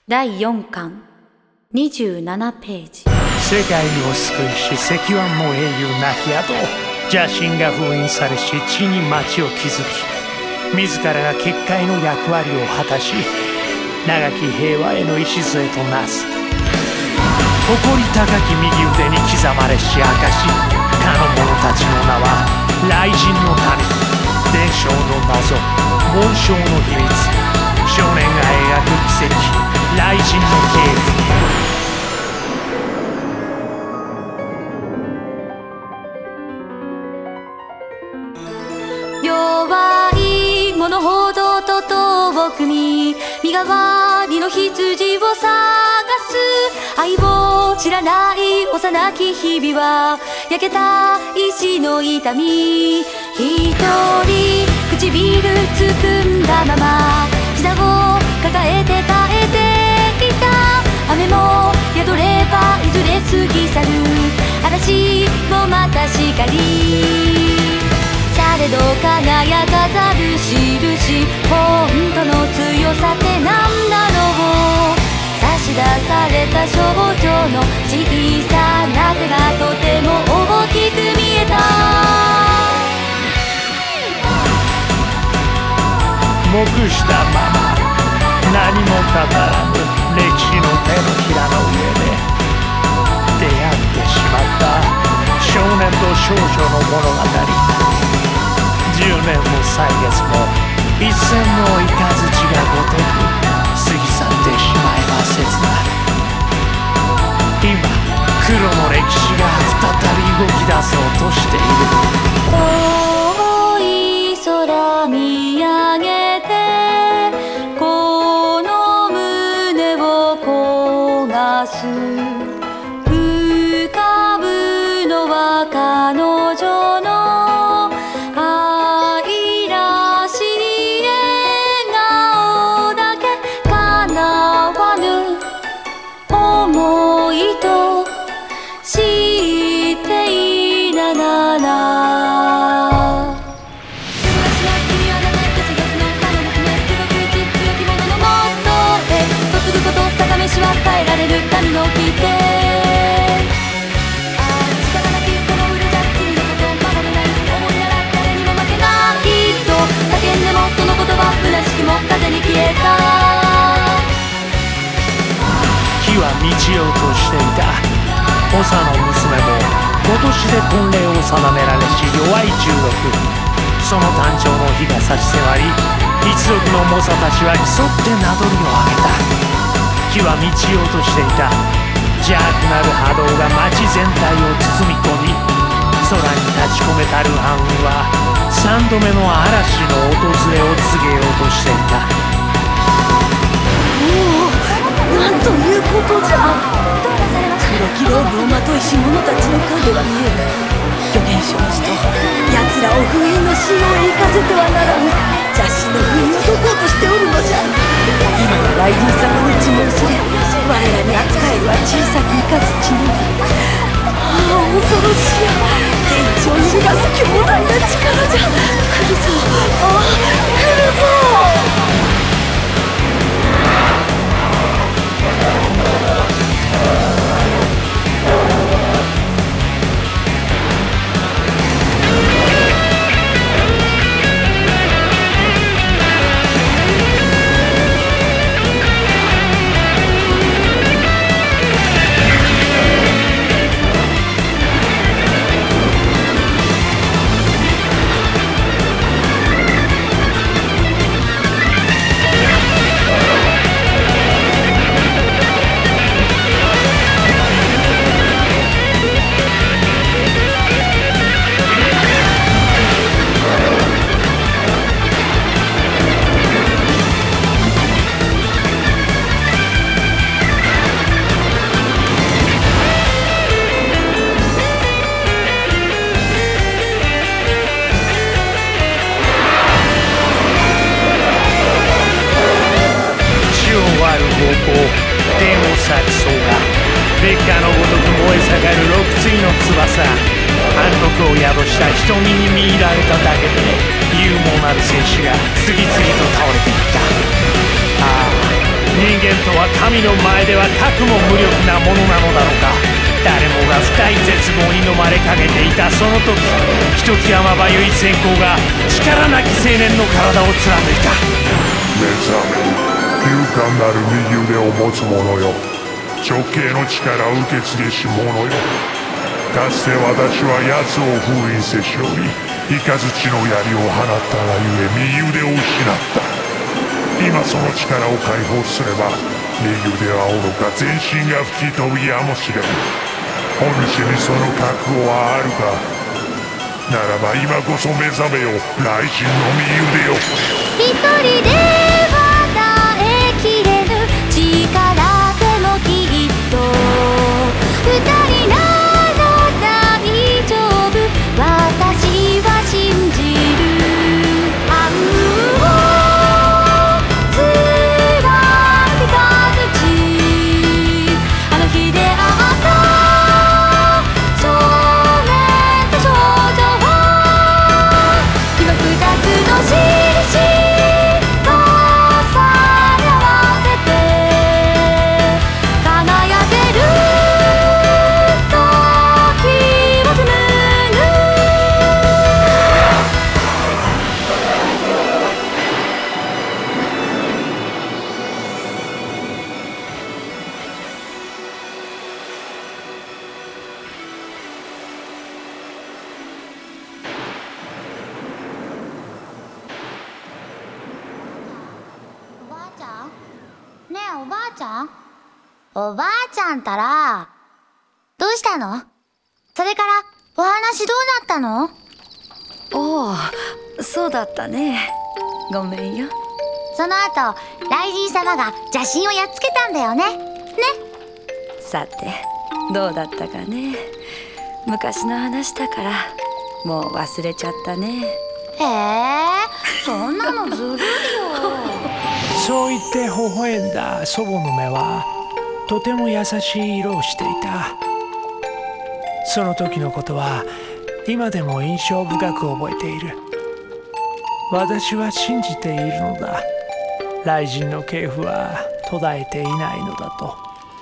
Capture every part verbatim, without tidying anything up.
だいよんかんにじゅうななページ。 世界を救いし石腕の英雄亡き後、邪神が封印されし地に町を築き、自らが結界の役割を果たし、長き平和への礎となす。誇り高き右腕に刻まれし証、かの者たちの名は雷神の民、伝承の謎、紋章の秘密、少年が描く奇跡、雷神の系譜。 弱い者ほどと遠くに身代わりの羊を探す。愛を知らない幼き日々は焼けた石の痛み。一人唇つくんだまま膝を抱えて耐えていた。雨も宿ればいずれ過ぎ去る。嵐もまた叱り。されど輝かざる印、本当の強さって何だろう。差し出された少女の小さな手がとても大きく見えた。 黙したまま何も語らぬ歴史の手のひらの上で出会ってしまった少年と少女の物語。十年も歳月も一線の雷がごとく過ぎ去ってしまえば切な。今黒の歴史が再び動き出そうとしている。 遠い空見上げてこの胸を焦がす。浮かぶのは彼女の愛らしい笑顔だけ。叶わぬ想いと知っていながら。飯は耐えられる神の規定。ああ力なきこの腕じゃ君のこと守れない。思いなら誰にも負けないと叫んでもその言葉虚しくも風に消えた。 木は満ちようとしていた。長の娘も今年で婚礼を定められし弱い中毒。その誕生の日が差し迫り、一族の猛者たちは競って名乗りを上げた。木は満ちようとしていた。邪悪なる波動が町全体を包み込み、空に立ち込めたる暗雲は三度目の嵐の訪れを告げようとしていた。 おお、なんということじゃ。黒きローブをまといし者たちの影は見える。預言者の死と奴らを封印の死を生かせてはならぬ。邪神の封印を解こうとしておるのじゃ。今の雷神様の血も恐れ、我らに扱えるは小さく生かす血のみ。ああ恐ろしや。天地を揺るがす強大な力じゃ。来るぞ、ああ来るぞ。 天を裂く草が烈火のごとく燃え盛る六対の翼。暗黒を宿した瞳に見入られただけで勇猛なる戦士が次々と倒れていった。ああ、人間間とは神の前ではかくも無力なものなのだろうか。誰もが深い絶望に飲まれかけていたその時、ひときわまばゆい閃光が力なき青年の体を貫いた。 目覚め、勇敢なる右腕を持つ者よ。直系の力を受け継げし者よ。かつて私は奴を封印せしおり、雷の槍を放ったがゆえ右腕を失った。今その力を解放すれば、右腕はおろか全身が吹き飛ぶやもしれん。お主にその覚悟はあるか。ならば今こそ目覚めよ、雷神の右腕よ。 一人では耐えきれぬ力でもきっと二人なら大丈夫、私は信じる。暗を貫いた土、あの日出会った少年と少女は今二つの印重ね合わせて輝ける時を紡ぐ。おばあちゃん？ねえおばあちゃん？おばあちゃんたらどうしたの？それからお話どうなったの？ おお、そうだったね。ごめんよ。 その後雷神様が邪神をやっつけたんだよね。ね。 さてどうだったかね。昔の話だからもう忘れちゃったね。 へえ、そんなのずるいよ。 そう言って微笑んだ祖母の目はとても優しい色をしていた。その時のことは今でも印象深く覚えている。私は信じているのだ。雷神の系譜は途絶えていないのだと。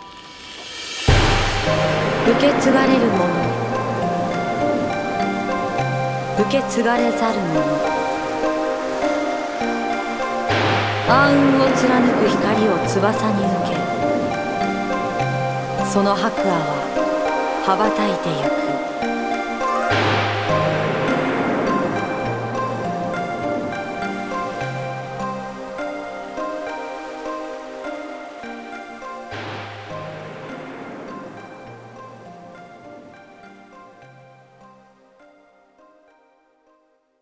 受け継がれるもの、受け継がれざるもの、暗雲を貫く光を翼に受け、その白亜は羽ばたいてゆく。